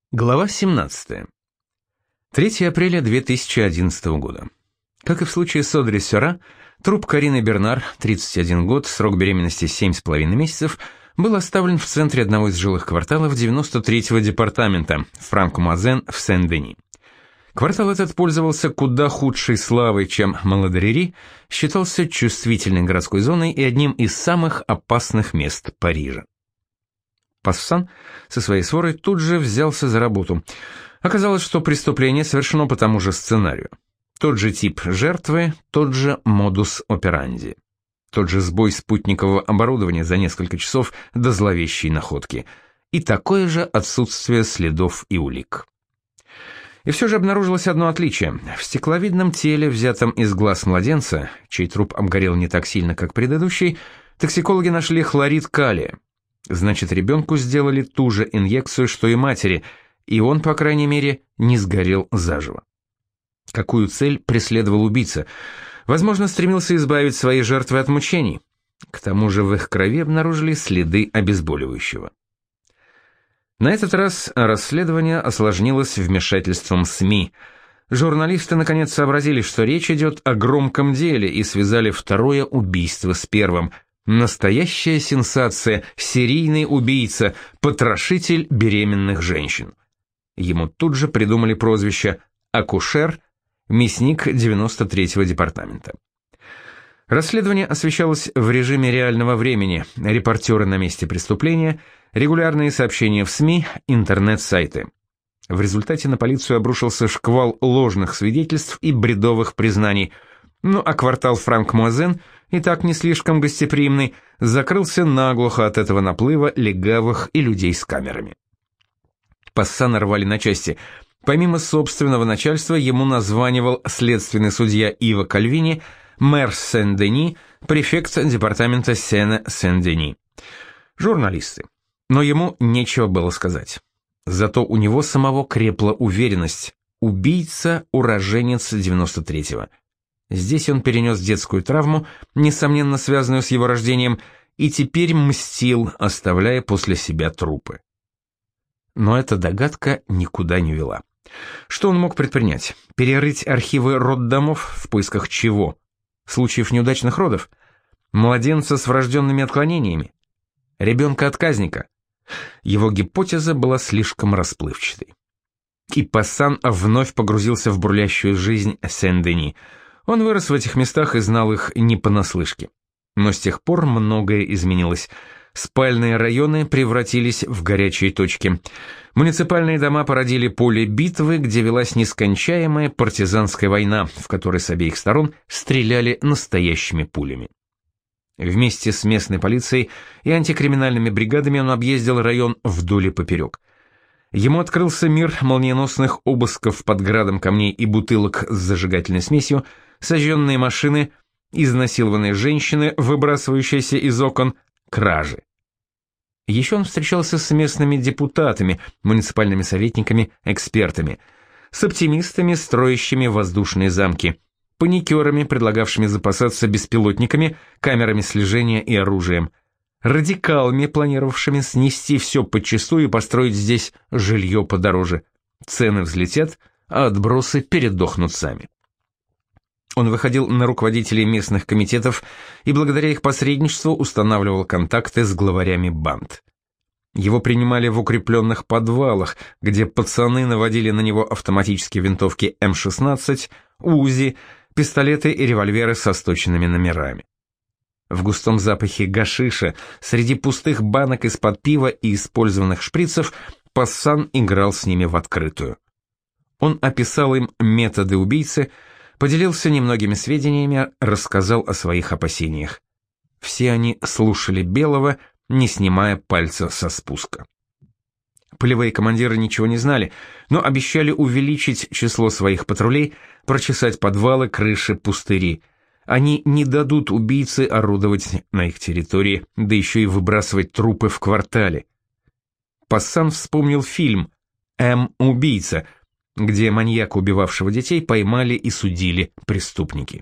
Глава 17. 3 апреля 2011 года. Как и в случае с Одри Сёра, труп Карины Бернар, 31 год, срок беременности 7,5 месяцев, был оставлен в центре одного из жилых кварталов 93-го департамента, Франко-Мазен в Сен-Дени. Квартал этот пользовался куда худшей славой, чем Маладрери, считался чувствительной городской зоной и одним из самых опасных мест Парижа. Пассан со своей сворой тут же взялся за работу. Оказалось, что преступление совершено по тому же сценарию. Тот же тип жертвы, тот же модус операнди. Тот же сбой спутникового оборудования за несколько часов до зловещей находки. И такое же отсутствие следов и улик. И все же обнаружилось одно отличие. В стекловидном теле, взятом из глаз младенца, чей труп обгорел не так сильно, как предыдущий, токсикологи нашли хлорид калия. Значит, ребенку сделали ту же инъекцию, что и матери, и он, по крайней мере, не сгорел заживо. Какую цель преследовал убийца? Возможно, стремился избавить свои жертвы от мучений. К тому же в их крови обнаружили следы обезболивающего. На этот раз расследование осложнилось вмешательством СМИ. Журналисты наконец сообразили, что речь идет о громком деле, и связали второе убийство с первым. Настоящая сенсация, серийный убийца, потрошитель беременных женщин. Ему тут же придумали прозвище «Акушер», мясник 93-го департамента. Расследование освещалось в режиме реального времени, репортеры на месте преступления, регулярные сообщения в СМИ, интернет-сайты. В результате на полицию обрушился шквал ложных свидетельств и бредовых признаний, а квартал Франко-Мазен, и так не слишком гостеприимный, закрылся наглухо от этого наплыва легавых и людей с камерами. Пассана рвали на части. Помимо собственного начальства, ему названивал следственный судья Ива Кальвини, мэр Сен-Дени, префект департамента Сена-Сен-Дени. Журналисты. Но ему нечего было сказать. Зато у него самого крепла уверенность. Убийца – уроженец 93-го. Здесь он перенес детскую травму, несомненно связанную с его рождением, и теперь мстил, оставляя после себя трупы. Но эта догадка никуда не вела. Что он мог предпринять? Перерыть архивы роддомов в поисках чего? Случаев неудачных родов? Младенца с врожденными отклонениями? Ребенка-отказника? Его гипотеза была слишком расплывчатой. И Пассан вновь погрузился в бурлящую жизнь Сен-Дени. Он вырос в этих местах и знал их не понаслышке. Но с тех пор многое изменилось. Спальные районы превратились в горячие точки. Муниципальные дома породили поле битвы, где велась нескончаемая партизанская война, в которой с обеих сторон стреляли настоящими пулями. Вместе с местной полицией и антикриминальными бригадами он объездил район вдоль и поперек. Ему открылся мир молниеносных обысков под градом камней и бутылок с зажигательной смесью, сожженные машины, изнасилованные женщины, выбрасывающиеся из окон, кражи. Еще он встречался с местными депутатами, муниципальными советниками, экспертами, с оптимистами, строящими воздушные замки, паникерами, предлагавшими запасаться беспилотниками, камерами слежения и оружием, радикалами, планировавшими снести все подчистую и построить здесь жилье подороже. Цены взлетят, а отбросы передохнут сами. Он выходил на руководителей местных комитетов и благодаря их посредничеству устанавливал контакты с главарями банд. Его принимали в укрепленных подвалах, где пацаны наводили на него автоматические винтовки М-16, УЗИ, пистолеты и револьверы со сточенными номерами. В густом запахе гашиша, среди пустых банок из-под пива и использованных шприцев, Пассан играл с ними в открытую. Он описал им методы убийцы, поделился немногими сведениями, рассказал о своих опасениях. Все они слушали Белого, не снимая пальца со спуска. Полевые командиры ничего не знали, но обещали увеличить число своих патрулей, прочесать подвалы, крыши, пустыри. Они не дадут убийце орудовать на их территории, да еще и выбрасывать трупы в квартале. Пассан вспомнил фильм «М-убийца», где маньяка, убивавшего детей, поймали и судили преступники.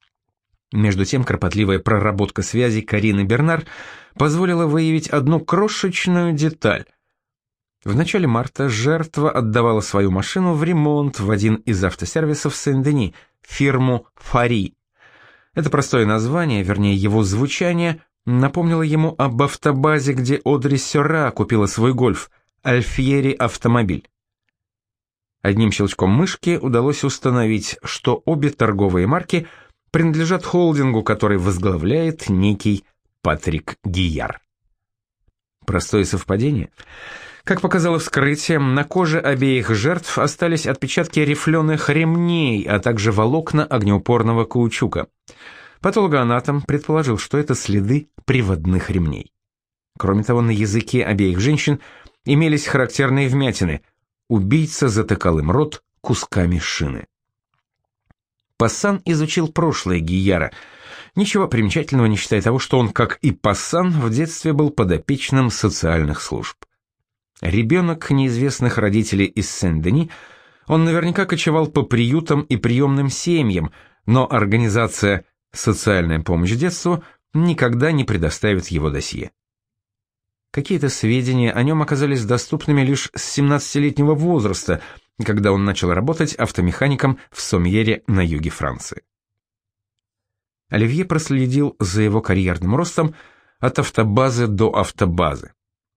Между тем, кропотливая проработка связей Карины Бернар позволила выявить одну крошечную деталь. В начале марта жертва отдавала свою машину в ремонт в один из автосервисов Сен-Дени, фирму «Фари». Это простое название, вернее его звучание, напомнило ему об автобазе, где Одри Сёра купила свой гольф, Альфьери автомобиль. Одним щелчком мышки удалось установить, что обе торговые марки принадлежат холдингу, который возглавляет некий Патрик Гияр. Простое совпадение? Как показало вскрытие, на коже обеих жертв остались отпечатки рифленых ремней, а также волокна огнеупорного каучука. Патологоанатом предположил, что это следы приводных ремней. Кроме того, на языке обеих женщин имелись характерные вмятины. Убийца затыкал им рот кусками шины. Пассан изучил прошлое Гияра. Ничего примечательного, не считая того, что он, как и Пассан, в детстве был подопечным социальных служб. Ребенок неизвестных родителей из Сен-Дени, он наверняка кочевал по приютам и приемным семьям, но организация «Социальная помощь детству» никогда не предоставит его досье. Какие-то сведения о нем оказались доступными лишь с 17-летнего возраста, когда он начал работать автомехаником в Сомьере на юге Франции. Оливье проследил за его карьерным ростом от автобазы до автобазы.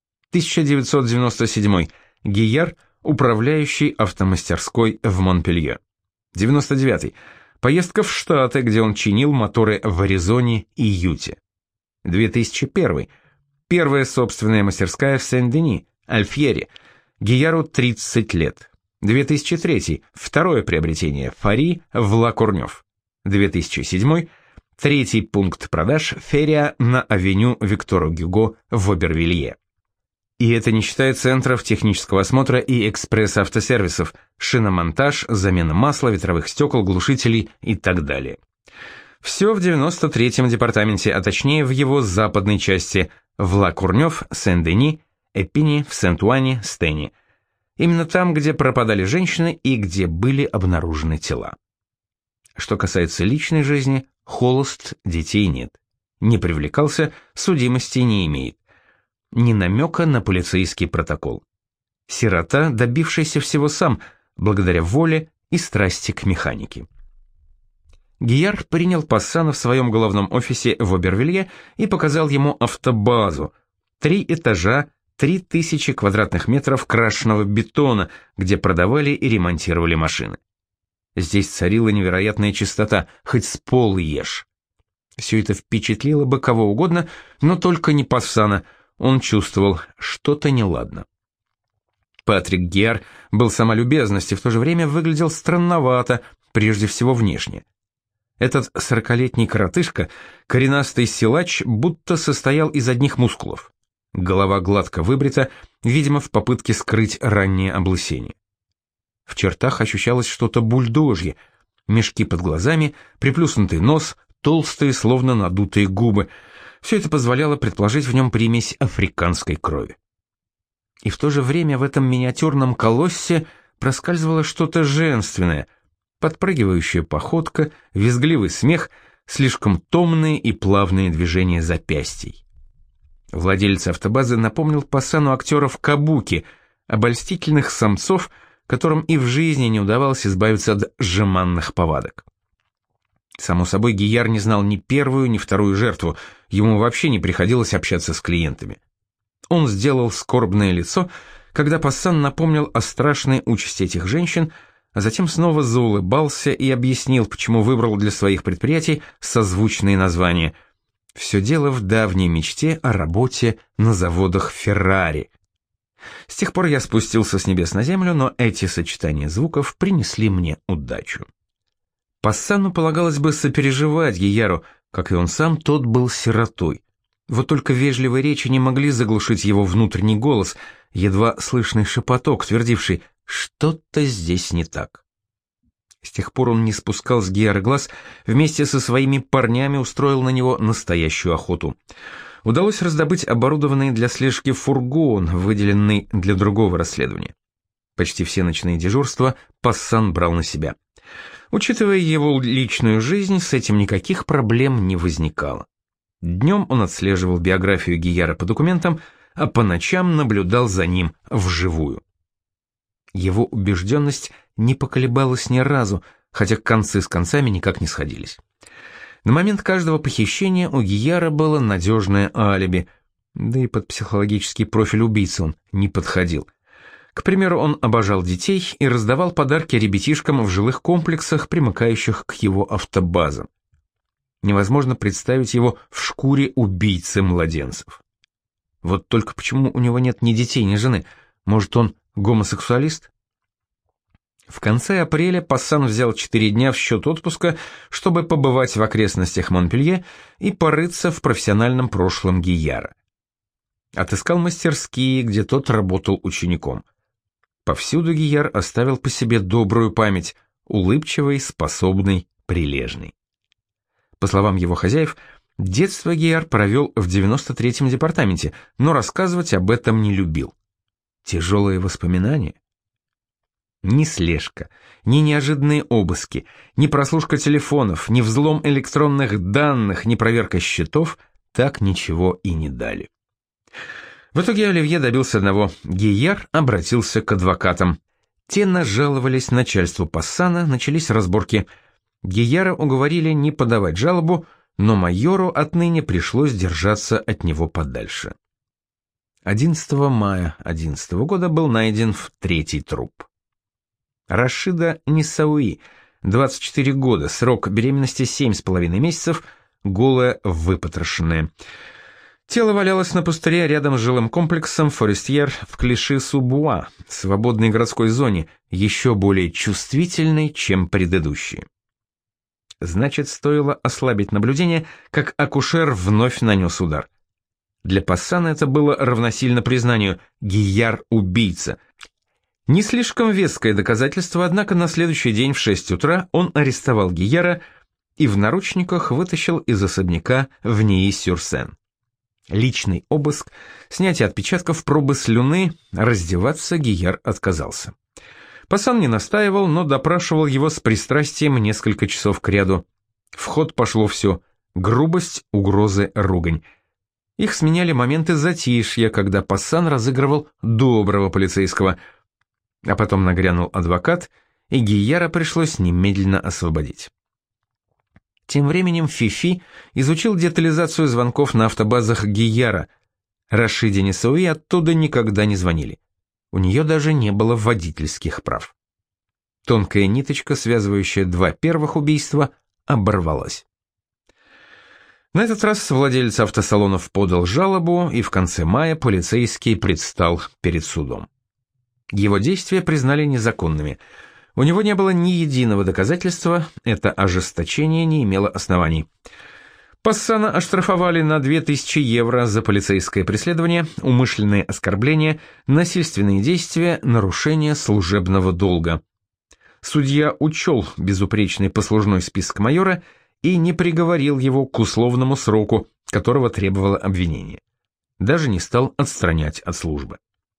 1997. Гияр, управляющий автомастерской в Монпелье. 99. Поездка в Штаты, где он чинил моторы в Аризоне и Юте. 2001. Первая собственная мастерская в Сен-Дени, Альфьери. Гияру 30 лет. 2003. Второе приобретение Фари в Ла-Курнёв. 2007. Третий пункт продаж Ферия на авеню Виктора Гюго в Обервилье. И это не считая центров технического осмотра и экспресс-автосервисов, шиномонтаж, замена масла, ветровых стекол, глушителей и так далее. Все в 93-м департаменте, а точнее в его западной части, в Ла-Курнёв, Сен-Дени, Эпини, в Сент-Уане, Стене. Именно там, где пропадали женщины и где были обнаружены тела. Что касается личной жизни, холост, детей нет. Не привлекался, судимости не имеет. Ни намека на полицейский протокол. Сирота, добившийся всего сам, благодаря воле и страсти к механике. Гияр принял Пассана в своем головном офисе в Обервилье и показал ему автобазу. 3 этажа, 3000 квадратных метров крашеного бетона, где продавали и ремонтировали машины. Здесь царила невероятная чистота, хоть с пола ешь. Все это впечатлило бы кого угодно, но только не Пассана. Он чувствовал, что-то неладно. Патрик Гияр был сама любезность и в то же время выглядел странновато, прежде всего внешне. Этот 40-летний коротышка, коренастый силач, будто состоял из одних мускулов. Голова гладко выбрита, видимо, в попытке скрыть раннее облысение. В чертах ощущалось что-то бульдожье, мешки под глазами, приплюснутый нос, толстые, словно надутые губы. Все это позволяло предположить в нем примесь африканской крови. И в то же время в этом миниатюрном колоссе проскальзывало что-то женственное, подпрыгивающая походка, визгливый смех, слишком томные и плавные движения запястий. Владелец автобазы напомнил Пассану актеров кабуки, обольстительных самцов, которым и в жизни не удавалось избавиться от жеманных повадок. Само собой, Гияр не знал ни первую, ни вторую жертву, ему вообще не приходилось общаться с клиентами. Он сделал скорбное лицо, когда Пассан напомнил о страшной участи этих женщин, а затем снова заулыбался и объяснил, почему выбрал для своих предприятий созвучные названия. Все дело в давней мечте о работе на заводах Феррари. С тех пор я спустился с небес на землю, но эти сочетания звуков принесли мне удачу. Пассану полагалось бы сопереживать Гияру, как и он сам, тот был сиротой. Вот только вежливые речи не могли заглушить его внутренний голос, едва слышный шепоток, твердивший «что-то здесь не так». С тех пор он не спускал с Гияра глаз, вместе со своими парнями устроил на него настоящую охоту. Удалось раздобыть оборудованный для слежки фургон, выделенный для другого расследования. Почти все ночные дежурства Пассан брал на себя. Учитывая его личную жизнь, с этим никаких проблем не возникало. Днем он отслеживал биографию Гияра по документам, а по ночам наблюдал за ним вживую. Его убежденность не поколебалась ни разу, хотя концы с концами никак не сходились. На момент каждого похищения у Гияра было надежное алиби, да и под психологический профиль убийцы он не подходил. К примеру, он обожал детей и раздавал подарки ребятишкам в жилых комплексах, примыкающих к его автобазам. Невозможно представить его в шкуре убийцы младенцев. Вот только почему у него нет ни детей, ни жены? Может, он гомосексуалист? В конце апреля Пассан взял 4 дня в счет отпуска, чтобы побывать в окрестностях Монпелье и порыться в профессиональном прошлом Гияра. Отыскал мастерские, где тот работал учеником. Повсюду Гияр оставил по себе добрую память, улыбчивый, способный, прилежный. По словам его хозяев, детство Гияр провел в 93-м департаменте, но рассказывать об этом не любил. Тяжелые воспоминания? Ни слежка, ни неожиданные обыски, ни прослушка телефонов, ни взлом электронных данных, ни проверка счетов так ничего и не дали. В итоге Оливье добился одного. Гияр обратился к адвокатам. Те нажаловались начальству Пассана, начались разборки. Гияра уговорили не подавать жалобу, но майору отныне пришлось держаться от него подальше. 11 мая 2011 года был найден 3-й труп. Рашида Нисауи, 24 года, срок беременности 7,5 месяцев, голая, выпотрошенная. Тело валялось на пустыре рядом с жилым комплексом Форестьер в Клиши-су-Буа, свободной городской зоне, еще более чувствительной, чем предыдущие. Значит, стоило ослабить наблюдение, как акушер вновь нанес удар. Для Пассана это было равносильно признанию «Гияр – убийца». Не слишком веское доказательство, однако на следующий день в 6 утра он арестовал Гияра и в наручниках вытащил из особняка в Нии-сюр-Сен. Личный обыск, снятие отпечатков пробы слюны, раздеваться Гияр отказался. Пассан не настаивал, но допрашивал его с пристрастием несколько часов кряду. В ход пошло все — грубость, угрозы, ругань. Их сменяли моменты затишья, когда Пассан разыгрывал доброго полицейского. А потом нагрянул адвокат, и Гияра пришлось немедленно освободить. Тем временем Фифи изучил детализацию звонков на автобазах Гияра. Рашиде Нисауи оттуда никогда не звонили. У нее даже не было водительских прав. Тонкая ниточка, связывающая 2 первых убийства, оборвалась. На этот раз владелец автосалонов подал жалобу, и в конце мая полицейский предстал перед судом. Его действия признали незаконными. У него не было ни единого доказательства, это ожесточение не имело оснований. Пассана оштрафовали на 2000 евро за полицейское преследование, умышленные оскорбления, насильственные действия, нарушение служебного долга. Судья учел безупречный послужной список майора и не приговорил его к условному сроку, которого требовало обвинение. Даже не стал отстранять от службы.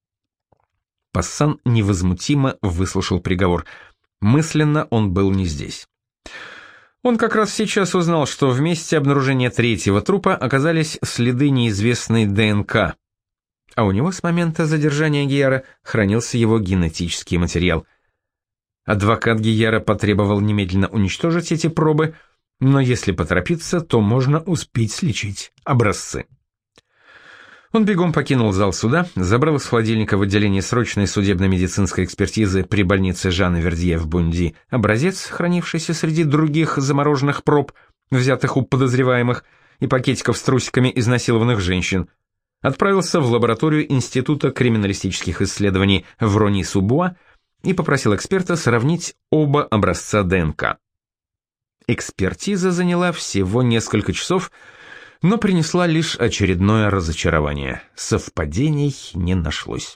Пассан невозмутимо выслушал приговор. Мысленно он был не здесь. Он как раз сейчас узнал, что в месте обнаружения 3-го трупа оказались следы неизвестной ДНК, а у него с момента задержания Гияра хранился его генетический материал. Адвокат Гияра потребовал немедленно уничтожить эти пробы, но если поторопиться, то можно успеть сличить образцы. Он бегом покинул зал суда, забрал из холодильника в отделении срочной судебно-медицинской экспертизы при больнице Жана Вердье в Бунди образец, хранившийся среди других замороженных проб, взятых у подозреваемых, и пакетиков с трусиками изнасилованных женщин, отправился в лабораторию Института криминалистических исследований в Рони-су-Буа и попросил эксперта сравнить оба образца ДНК. Экспертиза заняла всего несколько часов, но принесла лишь очередное разочарование. Совпадений не нашлось.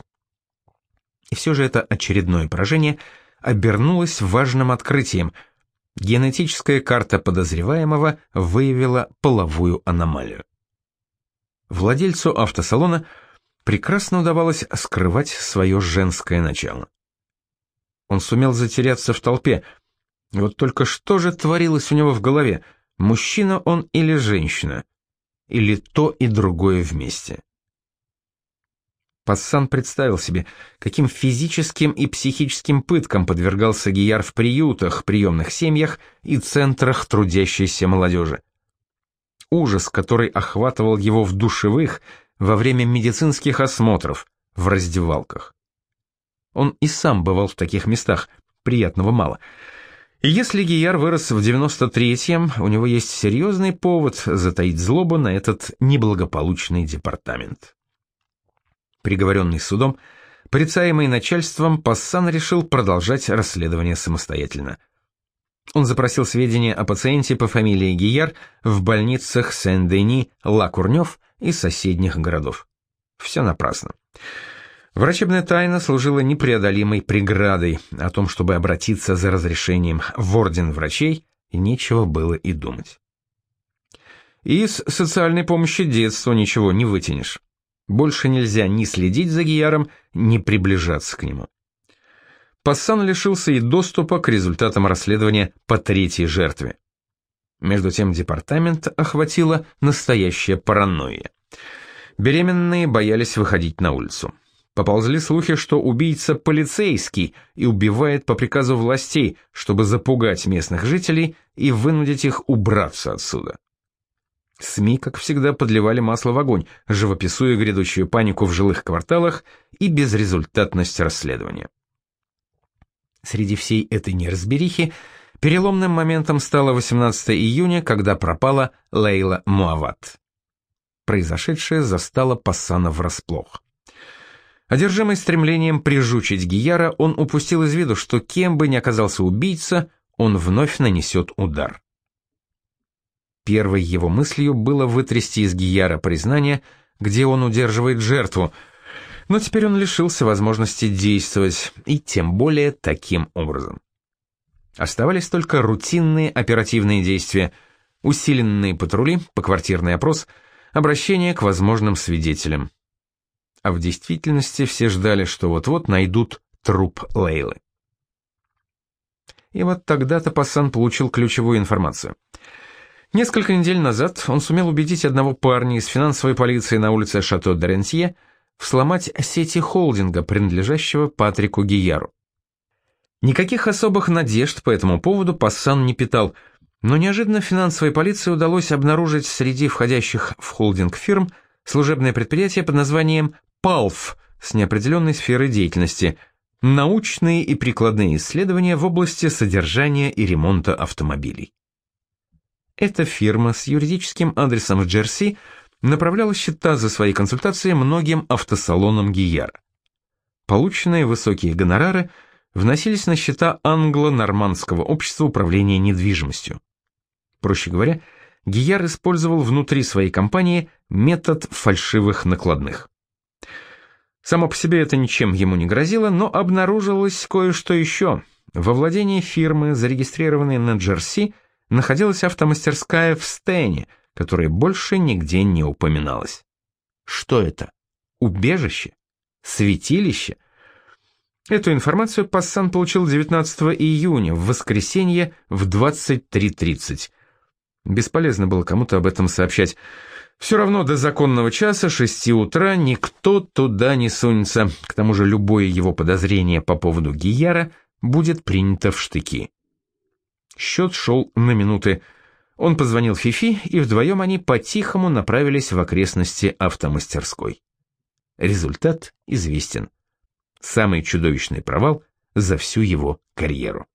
И все же это очередное поражение обернулось важным открытием. Генетическая карта подозреваемого выявила половую аномалию. Владельцу автосалона прекрасно удавалось скрывать свое женское начало. Он сумел затеряться в толпе. Вот только что же творилось у него в голове? Мужчина он или женщина? Или то и другое вместе? Пассан представил себе, каким физическим и психическим пыткам подвергался Гийяр в приютах, приемных семьях и центрах трудящейся молодежи. Ужас, который охватывал его в душевых, во время медицинских осмотров, в раздевалках. Он и сам бывал в таких местах, приятного мало. И если Гийяр вырос в 93-м, у него есть серьезный повод затаить злобу на этот неблагополучный департамент. Приговоренный судом, порицаемый начальством, Пассан решил продолжать расследование самостоятельно. Он запросил сведения о пациенте по фамилии Гийяр в больницах Сен-Дени, Ла-Курнёв и соседних городов. Все напрасно. Врачебная тайна служила непреодолимой преградой. О том, чтобы обратиться за разрешением в орден врачей, нечего было и думать. Из социальной помощи детства ничего не вытянешь. Больше нельзя ни следить за Гийяром, ни приближаться к нему. Пассан лишился и доступа к результатам расследования по третьей жертве. Между тем департамент охватила настоящая паранойя. Беременные боялись выходить на улицу. Поползли слухи, что убийца полицейский и убивает по приказу властей, чтобы запугать местных жителей и вынудить их убраться отсюда. СМИ, как всегда, подливали масло в огонь, живописуя грядущую панику в жилых кварталах и безрезультатность расследования. Среди всей этой неразберихи переломным моментом стало 18 июня, когда пропала Лейла Муават. Произошедшее застало Пассана врасплох. Одержимый стремлением прижучить Гийяра, он упустил из виду, что кем бы ни оказался убийца, он вновь нанесет удар. Первой его мыслью было вытрясти из Гийяра признание, где он удерживает жертву, но теперь он лишился возможности действовать, и тем более таким образом. Оставались только рутинные оперативные действия, усиленные патрули, поквартирный опрос, обращение к возможным свидетелям. А в действительности все ждали, что вот-вот найдут труп Лейлы. И вот тогда-то Пассан получил ключевую информацию. Несколько недель назад он сумел убедить одного парня из финансовой полиции на улице Шато-де-Рентье взломать сети холдинга, принадлежащего Патрику Гийяру. Никаких особых надежд по этому поводу Пассан не питал, но неожиданно финансовой полиции удалось обнаружить среди входящих в холдинг фирм служебное предприятие под названием «ПАЛФ» с неопределенной сферой деятельности – научные и прикладные исследования в области содержания и ремонта автомобилей. Эта фирма с юридическим адресом в Джерси направляла счета за свои консультации многим автосалонам Гийяра. Полученные высокие гонорары вносились на счета англо-нормандского общества управления недвижимостью. Проще говоря, Гийяр использовал внутри своей компании метод фальшивых накладных. Само по себе это ничем ему не грозило, но обнаружилось кое-что еще. Во владении фирмы, зарегистрированной на Джерси, находилась автомастерская в Стене, которая больше нигде не упоминалась. Что это? Убежище? Святилище? Эту информацию Пассан получил 19 июня, в воскресенье в 23:30. Бесполезно было кому-то об этом сообщать. Все равно до законного часа, 6 утра, никто туда не сунется. К тому же любое его подозрение по поводу Гийяра будет принято в штыки. Счет шел на минуты. Он позвонил Фифи, и вдвоем они по-тихому направились в окрестности автомастерской. Результат известен. Самый чудовищный провал за всю его карьеру.